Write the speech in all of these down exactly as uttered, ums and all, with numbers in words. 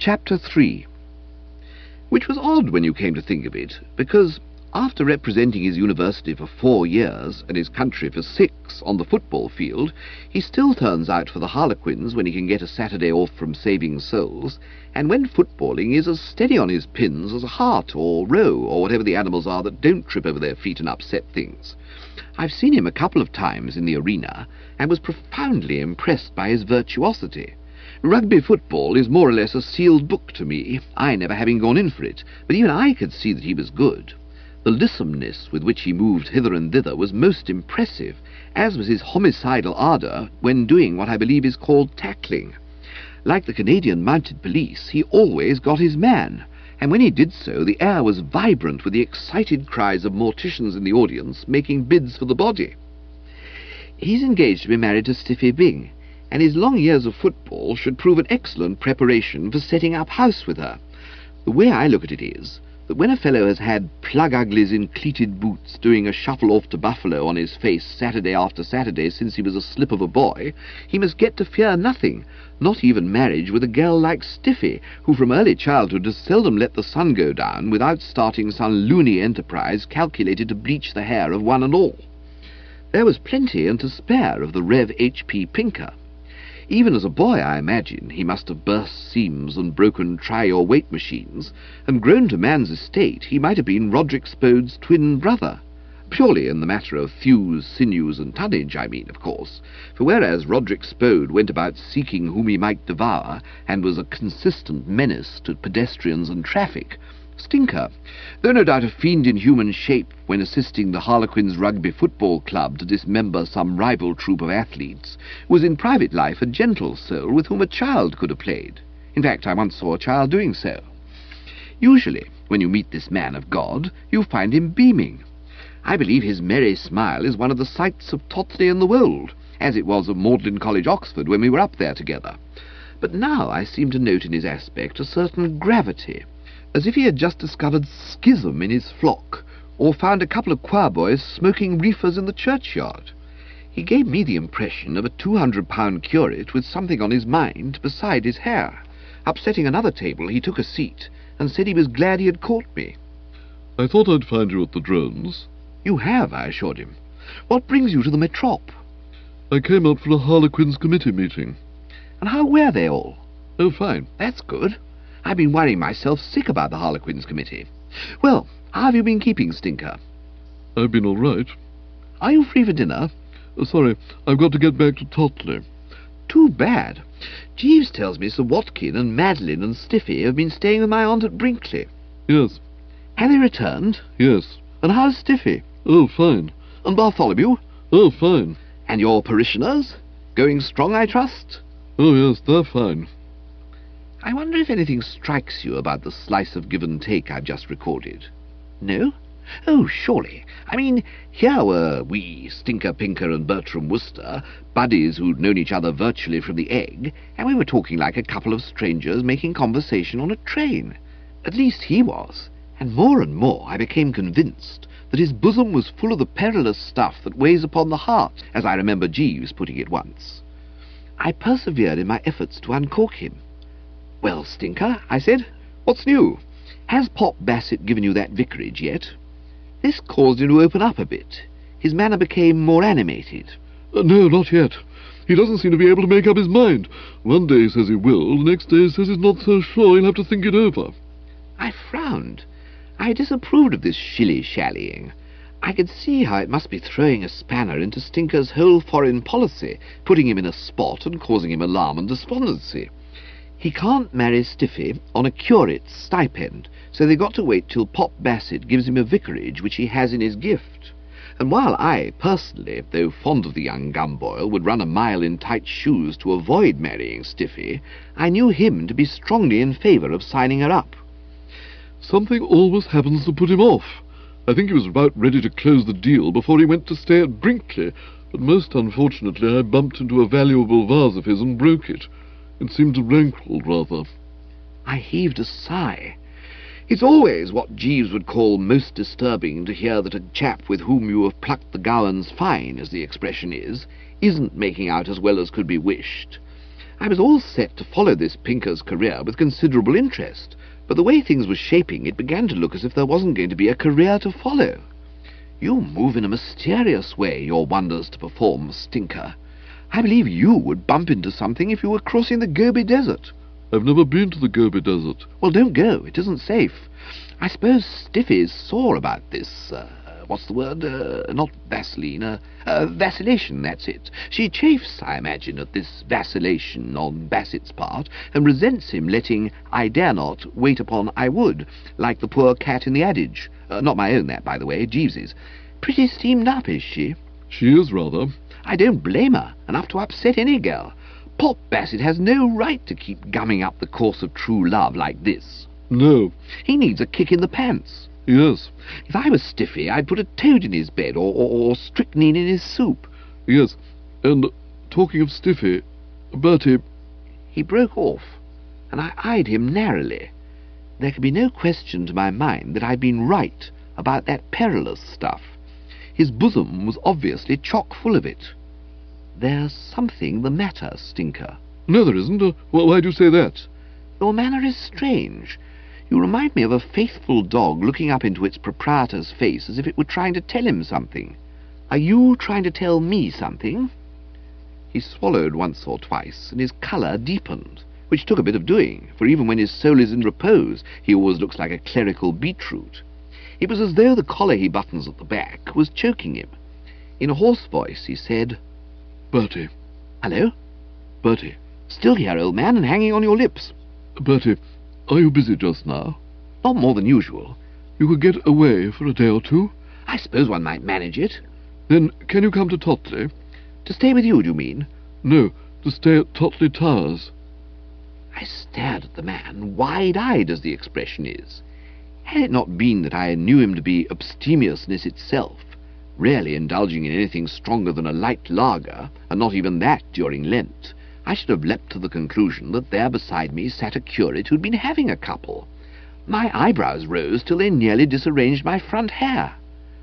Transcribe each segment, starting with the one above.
Chapter three. Which was odd when you came to think of it, because after representing his university for four years and his country for six on the football field, he still turns out for the Harlequins when he can get a Saturday off from saving souls, and when footballing is as steady on his pins as a hart or roe or whatever the animals are that don't trip over their feet and upset things. I've seen him a couple of times in the arena and was profoundly impressed by his virtuosity. Rugby football is more or less a sealed book to me, I never having gone in for it, but even I could see that he was good. The lissomeness with which he moved hither and thither was most impressive, as was his homicidal ardour when doing what I believe is called tackling. Like the Canadian Mounted Police, he always got his man, and when he did so, the air was vibrant with the excited cries of morticians in the audience making bids for the body. He's engaged to be married to Stiffy Byng, and his long years of football should prove an excellent preparation for setting up house with her. The way I look at it is that when a fellow has had plug-uglies in cleated boots doing a shuffle off to Buffalo on his face Saturday after Saturday since he was a slip of a boy, he must get to fear nothing, not even marriage with a girl like Stiffy, who from early childhood has seldom let the sun go down without starting some loony enterprise calculated to bleach the hair of one and all. There was plenty and to spare of the Rev H P Pinker. Even as a boy, I imagine, he must have burst seams and broken try-your-weight machines, and grown to man's estate, he might have been Roderick Spode's twin brother. Purely in the matter of thews, sinews, and tonnage, I mean, of course, for whereas Roderick Spode went about seeking whom he might devour, and was a consistent menace to pedestrians and traffic, Stinker, though no doubt a fiend in human shape when assisting the Harlequins Rugby Football Club to dismember some rival troop of athletes, was in private life a gentle soul with whom a child could have played. In fact, I once saw a child doing so. Usually, when you meet this man of God, you find him beaming. I believe his merry smile is one of the sights of Totley and the Wold, as it was of Magdalen College, Oxford, when we were up there together. But now I seem to note in his aspect a certain gravity, as if he had just discovered schism in his flock, or found a couple of choir boys smoking reefers in the churchyard. He gave me the impression of a two hundred pound curate with something on his mind beside his hair. Upsetting another table, he took a seat, and said he was glad he had caught me. "I thought I'd find you at the Drones." "You have," I assured him. "What brings you to the Metrop?" "I came out for a Harlequins committee meeting." "And how were they all?" "Oh, fine." "That's good. I've been worrying myself sick about the Harlequins committee. Well, how have you been keeping, Stinker?" "I've been all right." "Are you free for dinner?" Uh, sorry, I've got to get back to Totley." "Too bad. Jeeves tells me Sir Watkin and Madeline and Stiffy have been staying with my aunt at Brinkley." "Yes." "Have they returned?" "Yes." "And how's Stiffy?" "Oh, fine." "And Bartholomew?" "Oh, fine." "And your parishioners? Going strong, I trust?" "Oh, yes, they're fine." I wonder if anything strikes you about the slice of give and take I've just recorded. No? Oh, surely. I mean, here were we, Stinker Pinker and Bertram Wooster, buddies who'd known each other virtually from the egg, and we were talking like a couple of strangers making conversation on a train. At least he was, and more and more I became convinced that his bosom was full of the perilous stuff that weighs upon the heart, as I remember Jeeves putting it once. I persevered in my efforts to uncork him. "Well, Stinker," I said, "what's new? Has Pop Bassett given you that vicarage yet?" This caused him to open up a bit. His manner became more animated. Uh, no, not yet. He doesn't seem to be able to make up his mind. One day he says he will, the next day he says he's not so sure, he'll have to think it over. I frowned. I disapproved of this shilly-shallying. I could see how it must be throwing a spanner into Stinker's whole foreign policy, putting him in a spot and causing him alarm and despondency. He can't marry Stiffy on a curate's stipend, so they've got to wait till Pop Bassett gives him a vicarage which he has in his gift. And while I, personally, though fond of the young Gumboil, would run a mile in tight shoes to avoid marrying Stiffy, I knew him to be strongly in favour of signing her up. Something always happens to put him off. I think he was about ready to close the deal before he went to stay at Brinkley, but most unfortunately I bumped into a valuable vase of his and broke it. It seemed to rankle, rather. I heaved a sigh. It's always what Jeeves would call most disturbing to hear that a chap with whom you have plucked the gowans fine, as the expression is, isn't making out as well as could be wished. I was all set to follow this Pinker's career with considerable interest, but the way things were shaping, it began to look as if there wasn't going to be a career to follow. You move in a mysterious way, your wonders to perform, Stinker. I believe you would bump into something if you were crossing the Gobi Desert. I've never been to the Gobi Desert. Well, don't go. It isn't safe. I suppose Stiffy's sore about this, uh, what's the word? Uh, not Vaseline, uh, uh, vacillation, that's it. She chafes, I imagine, at this vacillation on Bassett's part, and resents him letting I dare not wait upon I would, like the poor cat in the adage. Uh, not my own, that, by the way, Jeeves's. Pretty steamed up, is she? She is, rather. I don't blame her. Enough to upset any girl. Pop Bassett has no right to keep gumming up the course of true love like this. No. He needs a kick in the pants. Yes. If I was Stiffy, I'd put a toad in his bed, or, or, or strychnine in his soup. Yes, and talking of Stiffy, Bertie... He broke off, and I eyed him narrowly. There could be no question to my mind that I'd been right about that perilous stuff. His bosom was obviously chock full of it. There's something the matter, Stinker. No, there isn't. Uh, wh- why do you say that? Your manner is strange. You remind me of a faithful dog looking up into its proprietor's face as if it were trying to tell him something. Are you trying to tell me something? He swallowed once or twice, and his colour deepened, which took a bit of doing, for even when his soul is in repose, he always looks like a clerical beetroot. It was as though the collar he buttons at the back was choking him. In a hoarse voice he said, Bertie. Hello? Bertie. Still here, old man, and hanging on your lips. Bertie, are you busy just now? Not more than usual. You could get away for a day or two? I suppose one might manage it. Then can you come to Totley? To stay with you, do you mean? No, to stay at Totley Towers. I stared at the man, wide-eyed as the expression is. Had it not been that I knew him to be abstemiousness itself, rarely indulging in anything stronger than a light lager, and not even that during Lent, I should have leapt to the conclusion that there beside me sat a curate who'd been having a couple. My eyebrows rose till they nearly disarranged my front hair.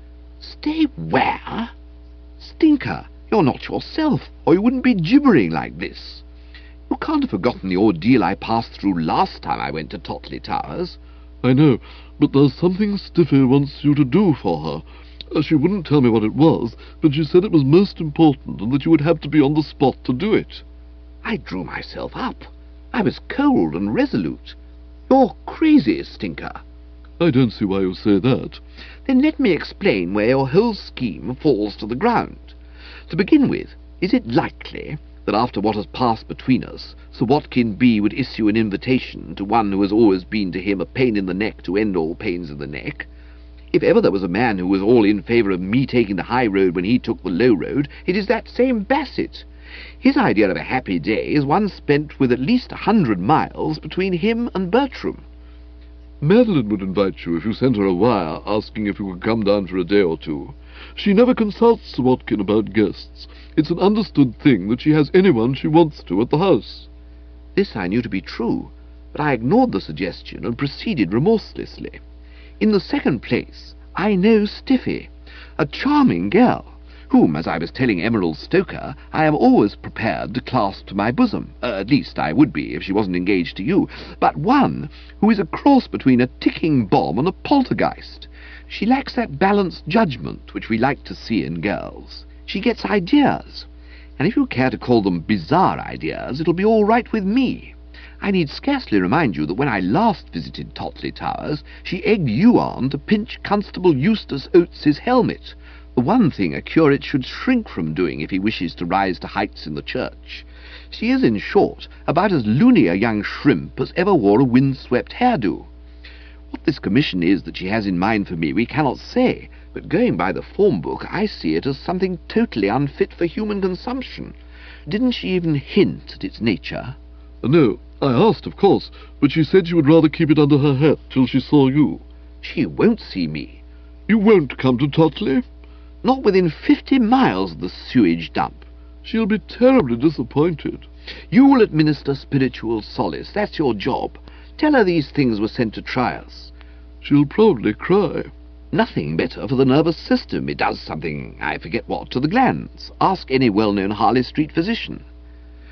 Stay where? Stinker, you're not yourself, or you wouldn't be gibbering like this. You can't have forgotten the ordeal I passed through last time I went to Totley Towers. I know, but there's something Stiffy wants you to do for her. Uh, she wouldn't tell me what it was, but she said it was most important and that you would have to be on the spot to do it. I drew myself up. I was cold and resolute. You're crazy, Stinker. I don't see why you say that. Then let me explain where your whole scheme falls to the ground. To begin with, is it likely that after what has passed between us, Sir Watkin B would issue an invitation to one who has always been to him a pain in the neck to end all pains in the neck? If ever there was a man who was all in favour of me taking the high road when he took the low road, it is that same Bassett. His idea of a happy day is one spent with at least a hundred miles between him and Bertram. Madeline would invite you if you sent her a wire asking if you could come down for a day or two. She never consults Sir Watkin about guests. It's an understood thing that she has anyone she wants to at the house. This I knew to be true, but I ignored the suggestion and proceeded remorselessly. In the second place, I know Stiffy, a charming girl, whom, as I was telling Emerald Stoker, I am always prepared to clasp to my bosom. Uh, at least I would be if she wasn't engaged to you, but one who is a cross between a ticking bomb and a poltergeist. She lacks that balanced judgment which we like to see in girls. She gets ideas, and if you care to call them bizarre ideas, it'll be all right with me. I need scarcely remind you that when I last visited Totley Towers, she egged you on to pinch Constable Eustace Oates's helmet, the one thing a curate should shrink from doing if he wishes to rise to heights in the church. She is, in short, about as loony a young shrimp as ever wore a wind-swept hairdo. What this commission is that she has in mind for me we cannot say, but going by the form book I see it as something totally unfit for human consumption. Didn't she even hint at its nature? No, I asked, of course, but she said she would rather keep it under her hat till she saw you. She won't see me. You won't come to Totley? Not within fifty miles of the sewage dump. She'll be terribly disappointed. You will administer spiritual solace. That's your job. Tell her these things were sent to try us. She'll probably cry. Nothing better for the nervous system. It does something, I forget what, to the glands. Ask any well-known Harley Street physician.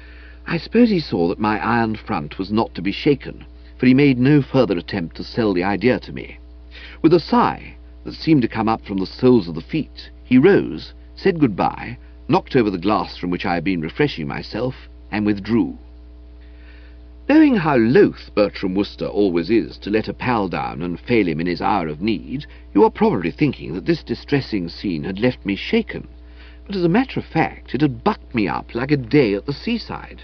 I suppose he saw that my iron front was not to be shaken, for he made no further attempt to sell the idea to me. With a sigh that seemed to come up from the soles of the feet, he rose, said good-bye, knocked over the glass from which I had been refreshing myself, and withdrew. Knowing how loath Bertram Wooster always is to let a pal down and fail him in his hour of need, you are probably thinking that this distressing scene had left me shaken, but as a matter of fact it had bucked me up like a day at the seaside.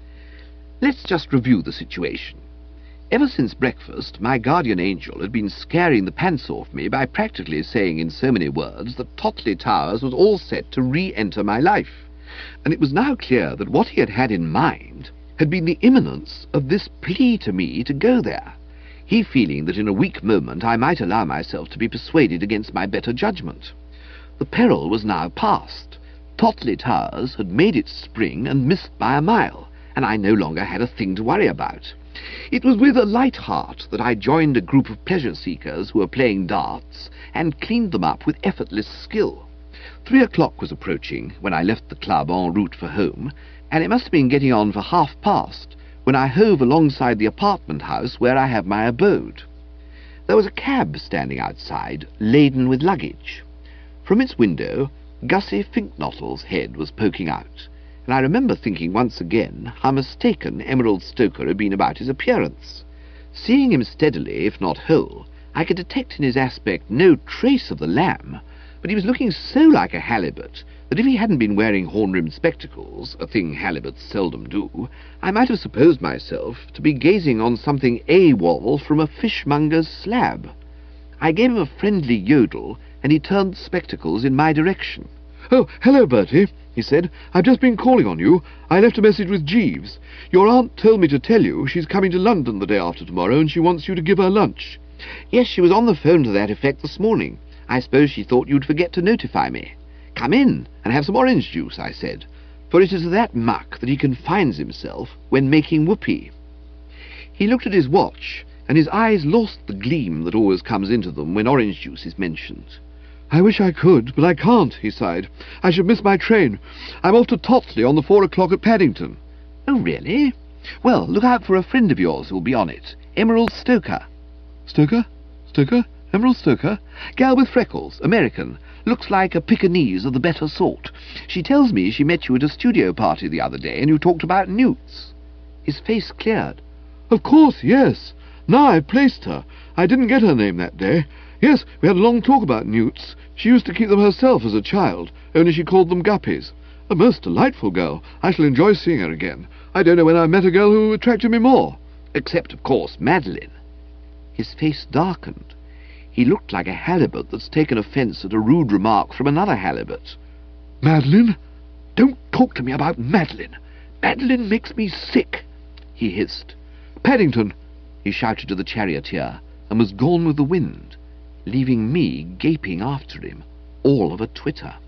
Let's just review the situation. Ever since breakfast, my guardian angel had been scaring the pants off me by practically saying in so many words that Totley Towers was all set to re-enter my life, and it was now clear that what he had had in mind had been the imminence of this plea to me to go there, he feeling that in a weak moment I might allow myself to be persuaded against my better judgment. The peril was now past. Totley Towers had made its spring and missed by a mile, and I no longer had a thing to worry about. It was with a light heart that I joined a group of pleasure-seekers who were playing darts, and cleaned them up with effortless skill. Three o'clock was approaching when I left the club en route for home, and it must have been getting on for half past when I hove alongside the apartment house where I have my abode. There was a cab standing outside, laden with luggage. From its window, Gussie Finknottle's head was poking out, and I remember thinking once again how mistaken Emerald Stoker had been about his appearance. Seeing him steadily, if not whole, I could detect in his aspect no trace of the lamb, but he was looking so like a halibut that if he hadn't been wearing horn-rimmed spectacles, a thing halibuts seldom do, I might have supposed myself to be gazing on something AWOL from a fishmonger's slab. I gave him a friendly yodel, and he turned the spectacles in my direction. "Oh, hello, Bertie," he said. "I've just been calling on you. I left a message with Jeeves. Your aunt told me to tell you she's coming to London the day after tomorrow, and she wants you to give her lunch." "Yes, she was on the phone to that effect this morning. I suppose she thought you'd forget to notify me." "Come in and have some orange juice," I said, for it is to that muck that he confines himself when making whoopee. He looked at his watch, and his eyes lost the gleam that always comes into them when orange juice is mentioned. "I wish I could, but I can't," he sighed. "I should miss my train. I'm off to Totley on the four o'clock at Paddington." "Oh, really? Well, look out for a friend of yours who'll be on it, Emerald Stoker." "Stoker? Stoker? Emerald Stoker?" "Gal with freckles, American. Looks like a Pekingese of the better sort. She tells me she met you at a studio party the other day, and you talked about newts." His face cleared. "Of course, yes. Now I've placed her. I didn't get her name that day. Yes, we had a long talk about newts. She used to keep them herself as a child, only she called them guppies. A most delightful girl. I shall enjoy seeing her again. I don't know when I met a girl who attracted me more." "Except, of course, Madeline." His face darkened. He looked like a halibut that's taken offence at a rude remark from another halibut. "Madeline? Don't talk to me about Madeline. Madeline makes me sick," he hissed. "Paddington!" he shouted to the charioteer, and was gone with the wind, leaving me gaping after him, all of a twitter.